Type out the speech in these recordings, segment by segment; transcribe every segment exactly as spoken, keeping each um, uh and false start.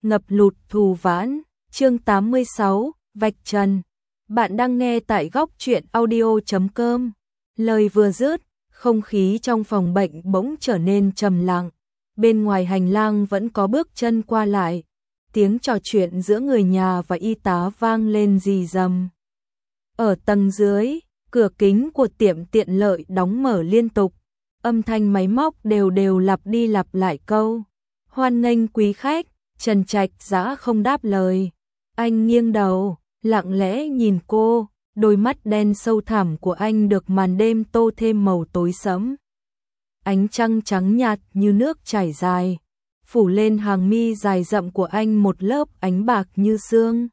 ngập lụt thù vãn, chương tám mươi sáu, vạch trần. Bạn đang nghe tại góc truyện audio chấm com. Lời vừa dứt, không khí trong phòng bệnh bỗng trở nên trầm lặng. Bên ngoài hành lang vẫn có bước chân qua lại. Tiếng trò chuyện giữa người nhà và y tá vang lên rì rầm. Ở tầng dưới, cửa kính của tiệm tiện lợi đóng mở liên tục. Âm thanh máy móc đều đều lặp đi lặp lại câu hoan nghênh quý khách. Trần Trạch Dã không đáp lời. Anh nghiêng đầu, lặng lẽ nhìn cô, đôi mắt đen sâu thẳm của anh được màn đêm tô thêm màu tối sẫm. Ánh trăng trắng nhạt như nước chảy dài, phủ lên hàng mi dài rậm của anh một lớp ánh bạc như sương.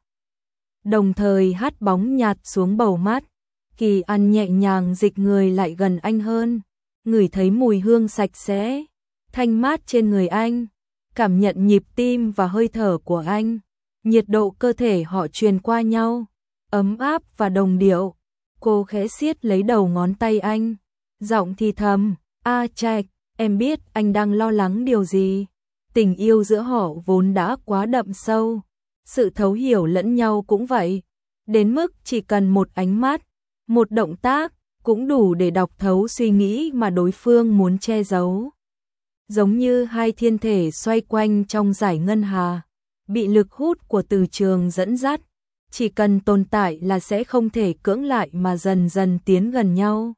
Đồng thời hắt bóng nhạt xuống bầu mắt, Kỳ An nhẹ nhàng dịch người lại gần anh hơn, ngửi thấy mùi hương sạch sẽ, thanh mát trên người anh, cảm nhận nhịp tim và hơi thở của anh, nhiệt độ cơ thể họ truyền qua nhau, ấm áp và đồng điệu. Cô khẽ siết lấy đầu ngón tay anh, giọng thì thầm, "A Trạch, em biết anh đang lo lắng điều gì." Tình yêu giữa họ vốn đã quá đậm sâu, sự thấu hiểu lẫn nhau cũng vậy, đến mức chỉ cần một ánh mắt, một động tác cũng đủ để đọc thấu suy nghĩ mà đối phương muốn che giấu. Giống như hai thiên thể xoay quanh trong dải ngân hà, bị lực hút của từ trường dẫn dắt, chỉ cần tồn tại là sẽ không thể cưỡng lại mà dần dần tiến gần nhau.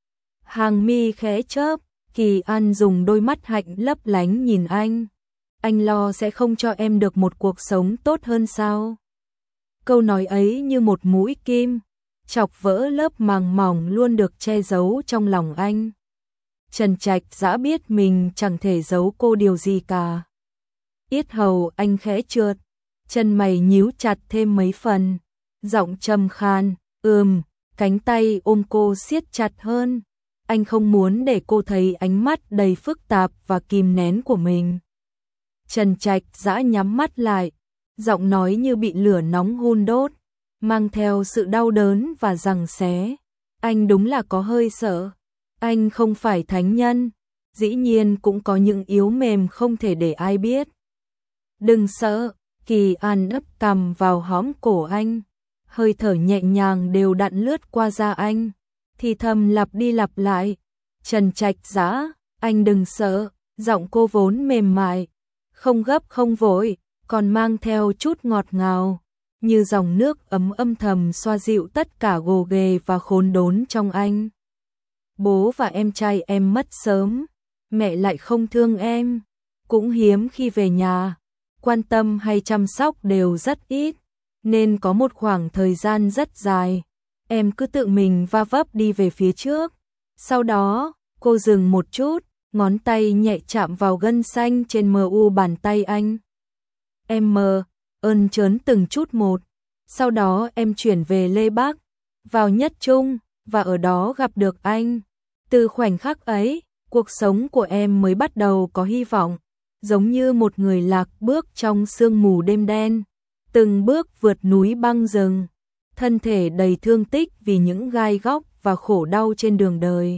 Hàng mi khẽ chớp, Kỳ An dùng đôi mắt hạnh lấp lánh nhìn anh. Anh lo sẽ không cho em được một cuộc sống tốt hơn sao? Câu nói ấy như một mũi kim, chọc vỡ lớp màng mỏng luôn được che giấu trong lòng anh. Trần Trạch Dã biết mình chẳng thể giấu cô điều gì cả. Yết hầu anh khẽ trượt, chân mày nhíu chặt thêm mấy phần, giọng trầm khan, ừm, cánh tay ôm cô siết chặt hơn. Anh không muốn để cô thấy ánh mắt đầy phức tạp và kìm nén của mình. Trần Trạch Dã nhắm mắt lại, giọng nói như bị lửa nóng hun đốt, mang theo sự đau đớn và giằng xé. Anh đúng là có hơi sợ. Anh không phải thánh nhân, dĩ nhiên cũng có những yếu mềm không thể để ai biết. Đừng sợ, Kỳ An ấp cằm vào hõm cổ anh, hơi thở nhẹ nhàng đều đặn lướt qua da anh, thì thầm lặp đi lặp lại, Trần Trạch Dã, anh đừng sợ. Giọng cô vốn mềm mại, không gấp không vội, còn mang theo chút ngọt ngào, như dòng nước ấm âm thầm xoa dịu tất cả gồ ghề và khốn đốn trong anh. Bố và em trai em mất sớm, mẹ lại không thương em, cũng hiếm khi về nhà, quan tâm hay chăm sóc đều rất ít, nên có một khoảng thời gian rất dài, em cứ tự mình va vấp đi về phía trước. Sau đó, cô dừng một chút, ngón tay nhẹ chạm vào gân xanh trên mờ u bàn tay anh. Em mờ, ơn trớn từng chút một, sau đó em chuyển về Lê Bắc, vào Nhất Trung, và ở đó gặp được anh. Từ khoảnh khắc ấy, cuộc sống của em mới bắt đầu có hy vọng, giống như một người lạc bước trong sương mù đêm đen, từng bước vượt núi băng rừng, thân thể đầy thương tích vì những gai góc và khổ đau trên đường đời.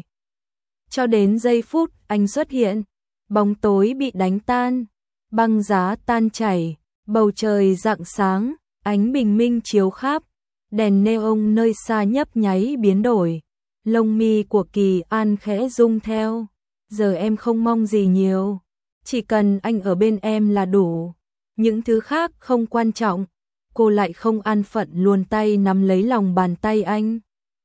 Cho đến giây phút anh xuất hiện, bóng tối bị đánh tan, băng giá tan chảy, bầu trời rạng sáng, ánh bình minh chiếu khắp, đèn neon nơi xa nhấp nháy biến đổi. Lông mi của Kỳ An khẽ rung theo. Giờ em không mong gì nhiều, chỉ cần anh ở bên em là đủ. Những thứ khác không quan trọng. Cô lại không an phận luồn tay nắm lấy lòng bàn tay anh.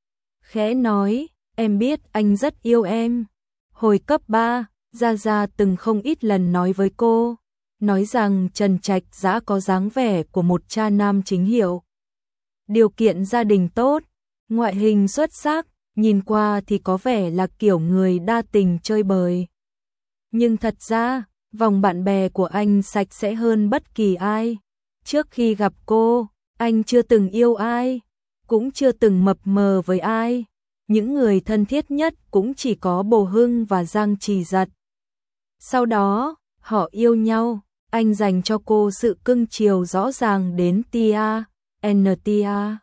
Khẽ nói, em biết anh rất yêu em. Hồi cấp ba, Gia Gia từng không ít lần nói với cô, nói rằng Trần Trạch Dã có dáng vẻ của một cha nam chính hiệu. Điều kiện gia đình tốt, ngoại hình xuất sắc, nhìn qua thì có vẻ là kiểu người đa tình chơi bời. Nhưng thật ra, vòng bạn bè của anh sạch sẽ hơn bất kỳ ai. Trước khi gặp cô, anh chưa từng yêu ai, cũng chưa từng mập mờ với ai. Những người thân thiết nhất cũng chỉ có Bồ Hưng và Giang Trì Giật. Sau đó, họ yêu nhau, anh dành cho cô sự cưng chiều rõ ràng đến tia, en tê a.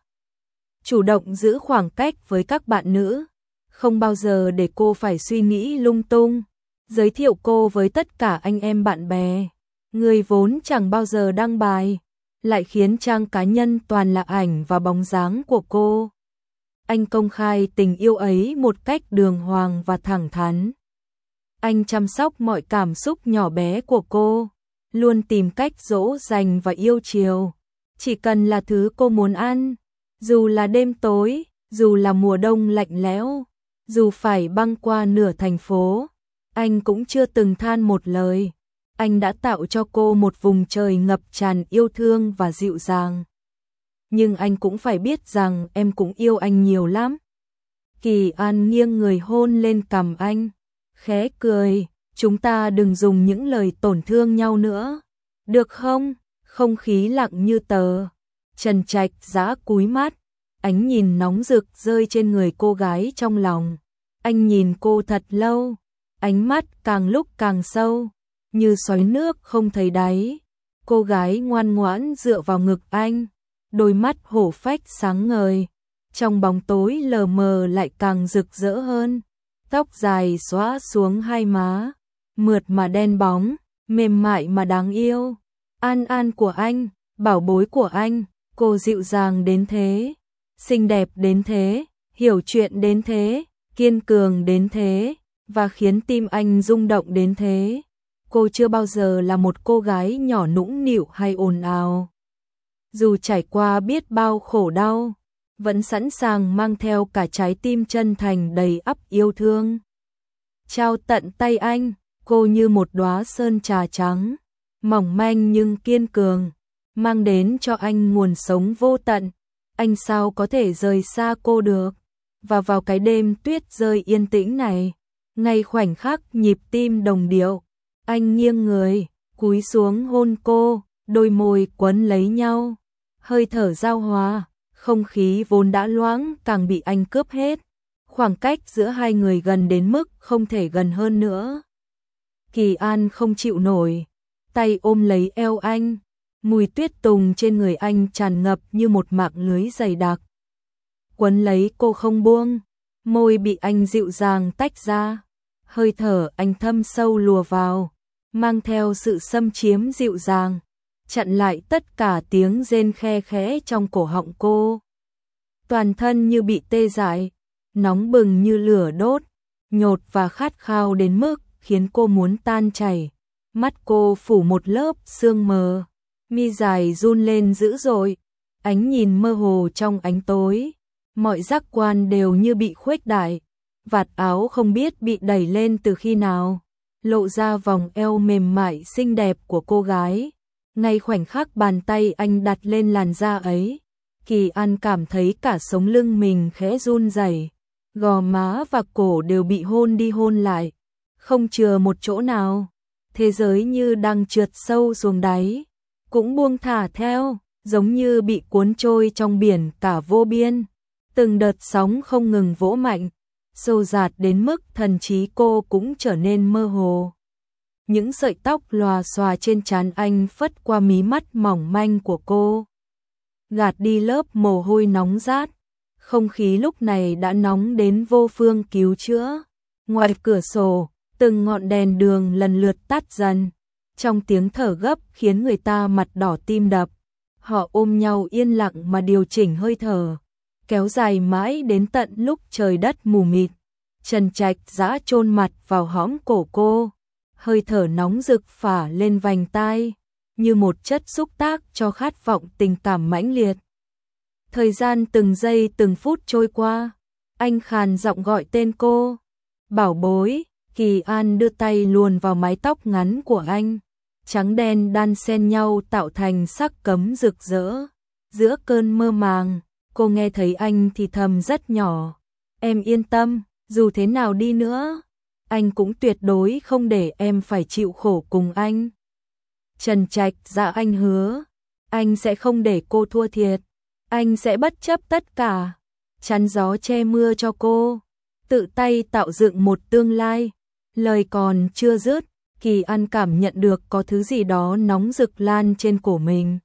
Chủ động giữ khoảng cách với các bạn nữ, không bao giờ để cô phải suy nghĩ lung tung, giới thiệu cô với tất cả anh em bạn bè. Người vốn chẳng bao giờ đăng bài, lại khiến trang cá nhân toàn là ảnh và bóng dáng của cô. Anh công khai tình yêu ấy một cách đường hoàng và thẳng thắn. Anh chăm sóc mọi cảm xúc nhỏ bé của cô, luôn tìm cách dỗ dành và yêu chiều. Chỉ cần là thứ cô muốn ăn, dù là đêm tối, dù là mùa đông lạnh lẽo, dù phải băng qua nửa thành phố, anh cũng chưa từng than một lời. Anh đã tạo cho cô một vùng trời ngập tràn yêu thương và dịu dàng. Nhưng anh cũng phải biết rằng em cũng yêu anh nhiều lắm. Kỳ An nghiêng người hôn lên cằm anh, khẽ cười, chúng ta đừng dùng những lời tổn thương nhau nữa, được không? Không khí lặng như tờ. Trần Trạch Dã cúi mắt, ánh nhìn nóng rực rơi trên người cô gái trong lòng. Anh nhìn cô thật lâu, ánh mắt càng lúc càng sâu, như xoáy nước không thấy đáy. Cô gái ngoan ngoãn dựa vào ngực anh, đôi mắt hổ phách sáng ngời, trong bóng tối lờ mờ lại càng rực rỡ hơn. Tóc dài xõa xuống hai má, mượt mà đen bóng, mềm mại mà đáng yêu. An An của anh, bảo bối của anh, cô dịu dàng đến thế, xinh đẹp đến thế, hiểu chuyện đến thế, kiên cường đến thế, và khiến tim anh rung động đến thế. Cô chưa bao giờ là một cô gái nhỏ nũng nịu hay ồn ào. Dù trải qua biết bao khổ đau, vẫn sẵn sàng mang theo cả trái tim chân thành đầy ắp yêu thương. Trao tận tay anh, cô như một đóa sơn trà trắng, mỏng manh nhưng kiên cường, mang đến cho anh nguồn sống vô tận. Anh sao có thể rời xa cô được? Và vào cái đêm tuyết rơi yên tĩnh này, ngay khoảnh khắc nhịp tim đồng điệu, anh nghiêng người, cúi xuống hôn cô, đôi môi quấn lấy nhau, hơi thở giao hòa, không khí vốn đã loãng càng bị anh cướp hết. Khoảng cách giữa hai người gần đến mức không thể gần hơn nữa. Kỳ An không chịu nổi, tay ôm lấy eo anh, mùi tuyết tùng trên người anh tràn ngập như một mạng lưới dày đặc. Quấn lấy cô không buông, môi bị anh dịu dàng tách ra, hơi thở anh thâm sâu lùa vào, mang theo sự xâm chiếm dịu dàng, chặn lại tất cả tiếng rên khe khẽ trong cổ họng cô. Toàn thân như bị tê dại, nóng bừng như lửa đốt, nhột và khát khao đến mức khiến cô muốn tan chảy. Mắt cô phủ một lớp sương mờ, mi dài run lên dữ dội, ánh nhìn mơ hồ trong ánh tối, mọi giác quan đều như bị khuếch đại. Vạt áo không biết bị đẩy lên từ khi nào, lộ ra vòng eo mềm mại xinh đẹp của cô gái. Ngay khoảnh khắc bàn tay anh đặt lên làn da ấy, Kỳ An cảm thấy cả sống lưng mình khẽ run rẩy, gò má và cổ đều bị hôn đi hôn lại, không chừa một chỗ nào. Thế giới như đang trượt sâu xuống đáy, cũng buông thả theo, giống như bị cuốn trôi trong biển cả vô biên. Từng đợt sóng không ngừng vỗ mạnh, xô dạt đến mức thần trí cô cũng trở nên mơ hồ. Những sợi tóc lòa xòa trên trán anh phất qua mí mắt mỏng manh của cô, gạt đi lớp mồ hôi nóng rát. Không khí lúc này đã nóng đến vô phương cứu chữa. Ngoài cửa sổ, từng ngọn đèn đường lần lượt tắt dần, trong tiếng thở gấp khiến người ta mặt đỏ tim đập. Họ ôm nhau yên lặng mà điều chỉnh hơi thở, kéo dài mãi đến tận lúc trời đất mù mịt. Trần Trạch Dã chôn mặt vào hõm cổ cô, hơi thở nóng rực phả lên vành tai, như một chất xúc tác cho khát vọng tình cảm mãnh liệt. Thời gian từng giây từng phút trôi qua, anh khàn giọng gọi tên cô. Bảo bối. Kỳ An đưa tay luồn vào mái tóc ngắn của anh, trắng đen đan xen nhau tạo thành sắc cấm rực rỡ. Giữa cơn mơ màng, cô nghe thấy anh thì thầm rất nhỏ, em yên tâm, dù thế nào đi nữa, anh cũng tuyệt đối không để em phải chịu khổ cùng anh. Trần Trạch Dã anh hứa, anh sẽ không để cô thua thiệt, anh sẽ bất chấp tất cả, chắn gió che mưa cho cô, tự tay tạo dựng một tương lai. Lời còn chưa dứt, Kỳ An cảm nhận được có thứ gì đó nóng rực lan trên cổ mình.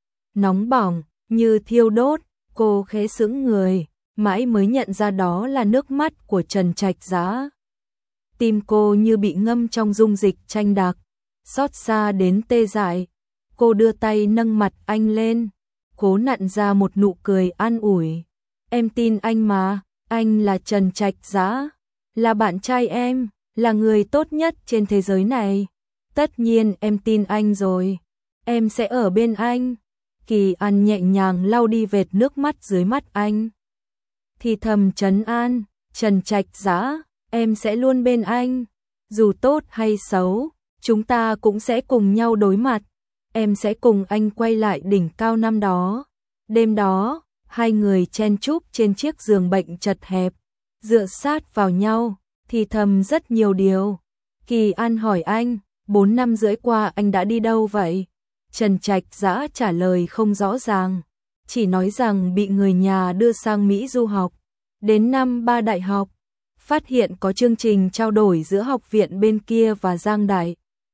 Nóng bỏng, như thiêu đốt, cô khẽ sững người, mãi mới nhận ra đó là nước mắt của Trần Trạch Dã. Tim cô như bị ngâm trong dung dịch chanh đặc, xót xa đến tê dại. Cô đưa tay nâng mặt anh lên, cố nặn ra một nụ cười an ủi. Em tin anh mà, anh là Trần Trạch Dã, là bạn trai em, là người tốt nhất trên thế giới này. Tất nhiên em tin anh rồi, em sẽ ở bên anh. Kỳ An nhẹ nhàng lau đi vệt nước mắt dưới mắt anh. Thì thầm trấn an, Trần Trạch Dã, em sẽ luôn bên anh. Dù tốt hay xấu, chúng ta cũng sẽ cùng nhau đối mặt. Em sẽ cùng anh quay lại đỉnh cao năm đó. Đêm đó, hai người chen chúc trên chiếc giường bệnh chật hẹp, dựa sát vào nhau, thì thầm rất nhiều điều. Kỳ An hỏi anh, bốn năm rưỡi qua anh đã đi đâu vậy? Trần Trạch Dã trả lời không rõ ràng, chỉ nói rằng bị người nhà đưa sang Mỹ du học. Đến năm ba đại học, phát hiện có chương trình trao đổi giữa học viện bên kia và Giang Đại,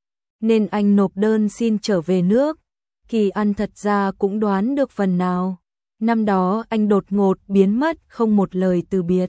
nên anh nộp đơn xin trở về nước. Kỳ An thật ra cũng đoán được phần nào. Năm đó anh đột ngột biến mất không một lời từ biệt,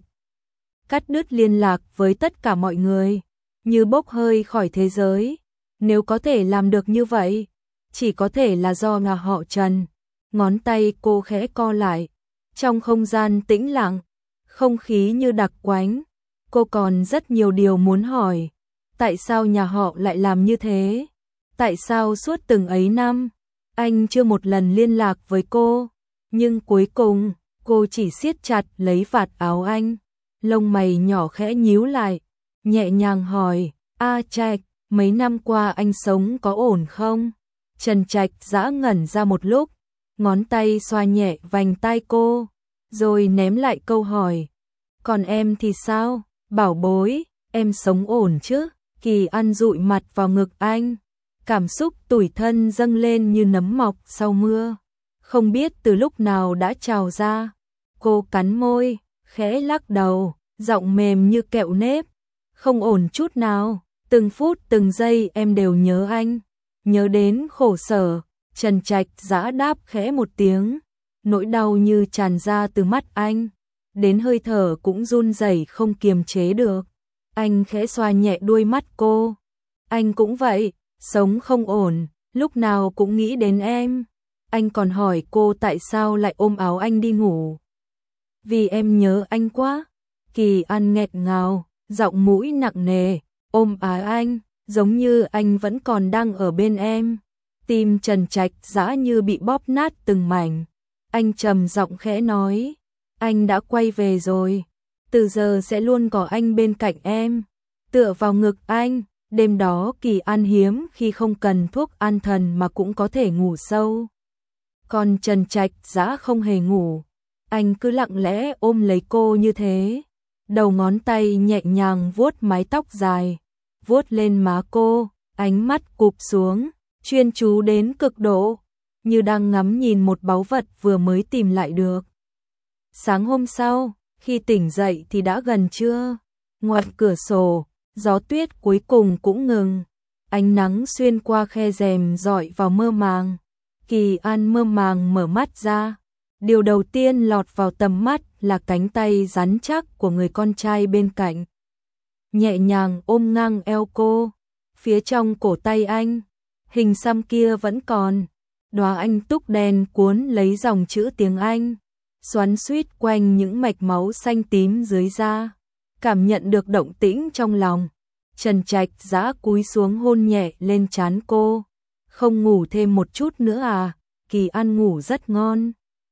cắt đứt liên lạc với tất cả mọi người, như bốc hơi khỏi thế giới. Nếu có thể làm được như vậy, chỉ có thể là do nhà họ Trần. Ngón tay cô khẽ co lại, trong không gian tĩnh lặng, không khí như đặc quánh. Cô còn rất nhiều điều muốn hỏi. Tại sao nhà họ lại làm như thế? Tại sao suốt từng ấy năm, anh chưa một lần liên lạc với cô? Nhưng cuối cùng, cô chỉ siết chặt lấy vạt áo anh. Lông mày nhỏ khẽ nhíu lại, nhẹ nhàng hỏi, A Trạch, mấy năm qua anh sống có ổn không? Trần Trạch Dã ngẩn ra một lúc, ngón tay xoa nhẹ vành tai cô, rồi ném lại câu hỏi. Còn em thì sao? Bảo bối, em sống ổn chứ? Kỳ An dụi mặt vào ngực anh, cảm xúc tủi thân dâng lên như nấm mọc sau mưa, không biết từ lúc nào đã trào ra. Cô cắn môi, khẽ lắc đầu, giọng mềm như kẹo nếp. Không ổn chút nào, từng phút từng giây em đều nhớ anh, nhớ đến khổ sở. Trần Trạch Dã đáp khẽ một tiếng, nỗi đau như tràn ra từ mắt anh, đến hơi thở cũng run rẩy không kiềm chế được. Anh khẽ xoa nhẹ đuôi mắt cô. Anh cũng vậy, sống không ổn, lúc nào cũng nghĩ đến em. Anh còn hỏi cô tại sao lại ôm áo anh đi ngủ. Vì em nhớ anh quá. Kỳ An nghẹt ngào, giọng mũi nặng nề, ôm áo anh, giống như anh vẫn còn đang ở bên em. Tim Trần Trạch Dã như bị bóp nát từng mảnh. Anh trầm giọng khẽ nói, anh đã quay về rồi, từ giờ sẽ luôn có anh bên cạnh em. Tựa vào ngực anh, đêm đó Kỳ An hiếm khi không cần thuốc an thần mà cũng có thể ngủ sâu. Còn Trần Trạch Dã không hề ngủ, anh cứ lặng lẽ ôm lấy cô như thế, đầu ngón tay nhẹ nhàng vuốt mái tóc dài, vuốt lên má cô, ánh mắt cụp xuống, chuyên chú đến cực độ, như đang ngắm nhìn một báu vật vừa mới tìm lại được. Sáng hôm sau, khi tỉnh dậy thì đã gần trưa. Ngoài cửa sổ, gió tuyết cuối cùng cũng ngừng. Ánh nắng xuyên qua khe rèm rọi vào mơ màng. Kỳ An mơ màng mở mắt ra. Điều đầu tiên lọt vào tầm mắt là cánh tay rắn chắc của người con trai bên cạnh, nhẹ nhàng ôm ngang eo cô. Phía trong cổ tay anh, hình xăm kia vẫn còn. Đóa anh túc đen cuốn lấy dòng chữ tiếng Anh, xoắn xuýt quanh những mạch máu xanh tím dưới da. Cảm nhận được động tĩnh trong lòng, Trần Trạch Dã cúi xuống hôn nhẹ lên trán cô. Không ngủ thêm một chút nữa à? Kỳ An ngủ rất ngon.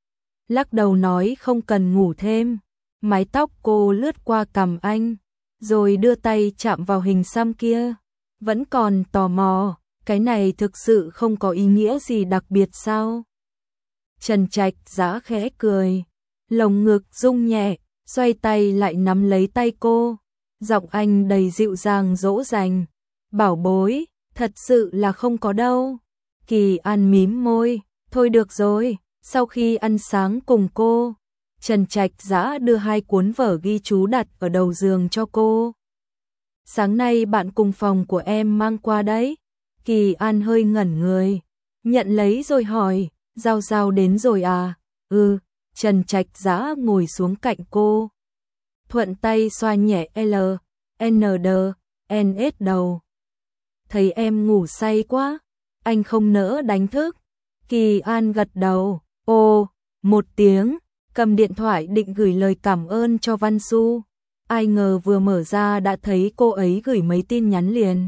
Lắc đầu nói không cần ngủ thêm. Mái tóc cô lướt qua cằm anh, rồi đưa tay chạm vào hình xăm kia. Vẫn còn tò mò, cái này thực sự không có ý nghĩa gì đặc biệt sao? Trần Trạch Dã khẽ cười, lồng ngực rung nhẹ, xoay tay lại nắm lấy tay cô. Giọng anh đầy dịu dàng dỗ dành. Bảo bối, thật sự là không có đâu. Kỳ An mím môi, thôi được rồi. Sau khi ăn sáng cùng cô, Trần Trạch Dã đưa hai cuốn vở ghi chú đặt ở đầu giường cho cô. Sáng nay bạn cùng phòng của em mang qua đấy. Kỳ An hơi ngẩn người, nhận lấy rồi hỏi, Giao Giao đến rồi à? Ừ. Trần Trạch Dã ngồi xuống cạnh cô, thuận tay xoa nhẹ L, N, D, N, S đầu. thấy em ngủ say quá, anh không nỡ đánh thức. Kỳ An gật đầu, ồ, một tiếng, cầm điện thoại định gửi lời cảm ơn cho Văn Xu. Ai ngờ vừa mở ra đã thấy cô ấy gửi mấy tin nhắn liền.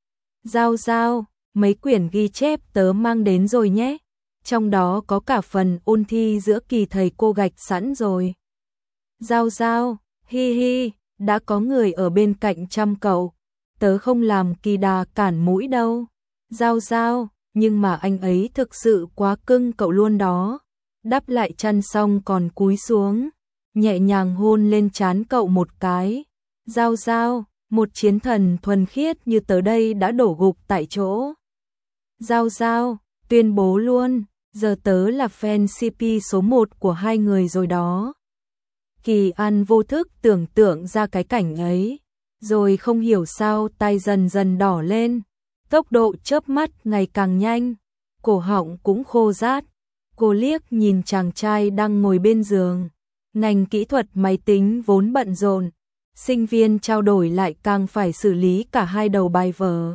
Giao giao, mấy quyển ghi chép tớ mang đến rồi nhé. Trong đó có cả phần ôn thi giữa kỳ thầy cô gạch sẵn rồi. Giao giao, hi hi, đã có người ở bên cạnh chăm cậu. Tớ không làm kỳ đà cản mũi đâu. Giao giao, nhưng mà anh ấy thực sự quá cưng cậu luôn đó. Đắp lại chăn xong còn cúi xuống, nhẹ nhàng hôn lên trán cậu một cái. Giao giao, một chiến thần thuần khiết như tớ đây đã đổ gục tại chỗ. Giao giao, tuyên bố luôn, giờ tớ là fan xê pê số một của hai người rồi đó. Kỳ An vô thức tưởng tượng ra cái cảnh ấy, rồi không hiểu sao tay dần dần đỏ lên, tốc độ chớp mắt ngày càng nhanh, cổ họng cũng khô rát. Cô liếc nhìn chàng trai đang ngồi bên giường, ngành kỹ thuật máy tính vốn bận rộn, sinh viên trao đổi lại càng phải xử lý cả hai đầu bài vở.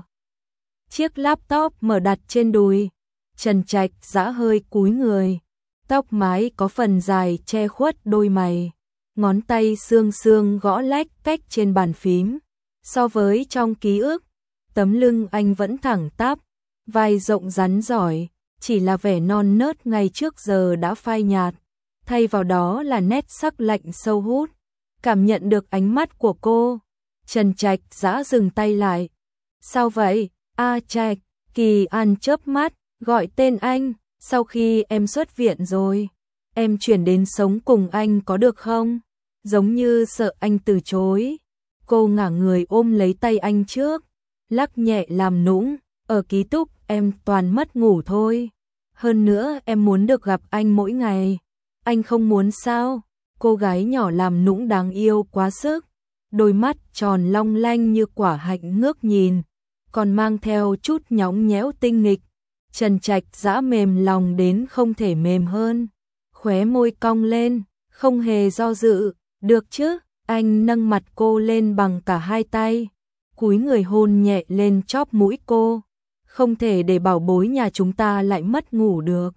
Chiếc laptop mở đặt trên đùi, Trần Trạch Dã hơi cúi người, tóc mái có phần dài che khuất đôi mày, ngón tay xương xương gõ lách cách trên bàn phím. So với trong ký ức, tấm lưng anh vẫn thẳng tắp, vai rộng rắn giỏi, chỉ là vẻ non nớt ngày trước giờ đã phai nhạt, thay vào đó là nét sắc lạnh sâu hút. Cảm nhận được ánh mắt của cô, Trần Trạch Dã dừng tay lại. Sao vậy? A Trạch, Kỳ An chớp mắt, gọi tên anh, sau khi em xuất viện rồi, em chuyển đến sống cùng anh có được không? Giống như sợ anh từ chối. Cô ngả người ôm lấy tay anh trước, lắc nhẹ làm nũng, ở ký túc em toàn mất ngủ thôi. Hơn nữa em muốn được gặp anh mỗi ngày. Anh không muốn sao? Cô gái nhỏ làm nũng đáng yêu quá sức, đôi mắt tròn long lanh như quả hạnh ngước nhìn, còn mang theo chút nhõng nhẽo tinh nghịch. Trần Trạch Dã mềm lòng đến không thể mềm hơn, khóe môi cong lên, không hề do dự, được chứ? Anh nâng mặt cô lên bằng cả hai tay, cúi người hôn nhẹ lên chóp mũi cô. Không thể để bảo bối nhà chúng ta lại mất ngủ được.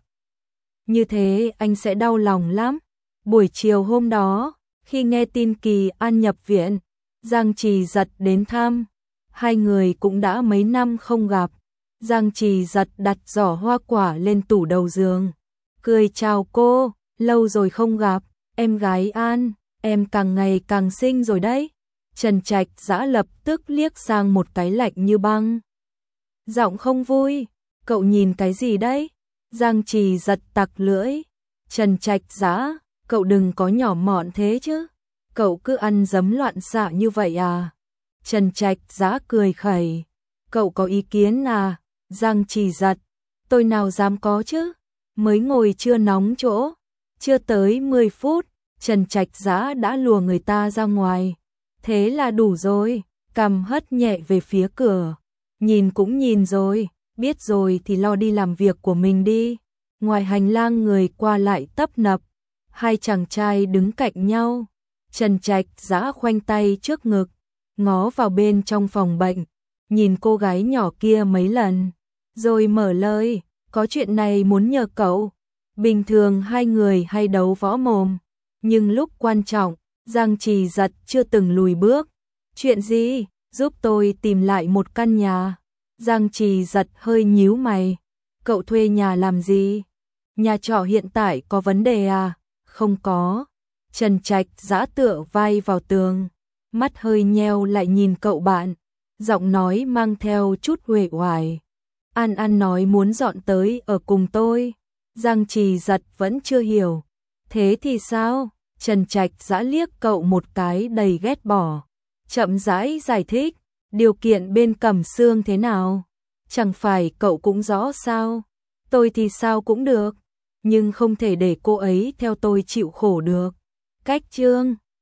Như thế anh sẽ đau lòng lắm. Buổi chiều hôm đó, khi nghe tin Kỳ An nhập viện, Giang Trì Giật đến thăm. Hai người cũng đã mấy năm không gặp. Giang Trì Giật đặt giỏ hoa quả lên tủ đầu giường, cười chào cô, lâu rồi không gặp, em gái An, em càng ngày càng xinh rồi đấy. Trần Trạch Dã lập tức liếc sang một cái lạnh như băng. Giọng không vui, cậu nhìn cái gì đấy? Giang Trì Giật tặc lưỡi. Trần Trạch Dã, cậu đừng có nhỏ mọn thế chứ. Cậu cứ ăn dấm loạn xạ như vậy à? Trần Trạch Dã cười khẩy. Cậu có ý kiến à? Giang Trì Giật, tôi nào dám có chứ? Mới ngồi chưa nóng chỗ, chưa tới mười phút, Trần Trạch Dã đã lùa người ta ra ngoài. Thế là đủ rồi, cằm hất nhẹ về phía cửa. Nhìn cũng nhìn rồi, biết rồi thì lo đi làm việc của mình đi. Ngoài hành lang người qua lại tấp nập, hai chàng trai đứng cạnh nhau. Trần Trạch Dã khoanh tay trước ngực, ngó vào bên trong phòng bệnh, nhìn cô gái nhỏ kia mấy lần, rồi mở lời, có chuyện này muốn nhờ cậu. Bình thường hai người hay đấu võ mồm, nhưng lúc quan trọng, Giang Trì Giật chưa từng lùi bước. Chuyện gì? Giúp tôi tìm lại một căn nhà. Giang Trì Giật hơi nhíu mày. Cậu thuê nhà làm gì? Nhà trọ hiện tại có vấn đề à? Không có. Trần Trạch Dã tựa vai vào tường, mắt hơi nheo lại nhìn cậu bạn, giọng nói mang theo chút uể oải. An An nói muốn dọn tới ở cùng tôi. Giang Trì Giật vẫn chưa hiểu. Thế thì sao? Trần Trạch Dã liếc cậu một cái đầy ghét bỏ, chậm rãi giải thích, điều kiện bên Cẩm Sương thế nào? Chẳng phải cậu cũng rõ sao? Tôi thì sao cũng được, nhưng không thể để cô ấy theo tôi chịu khổ được. Cách chương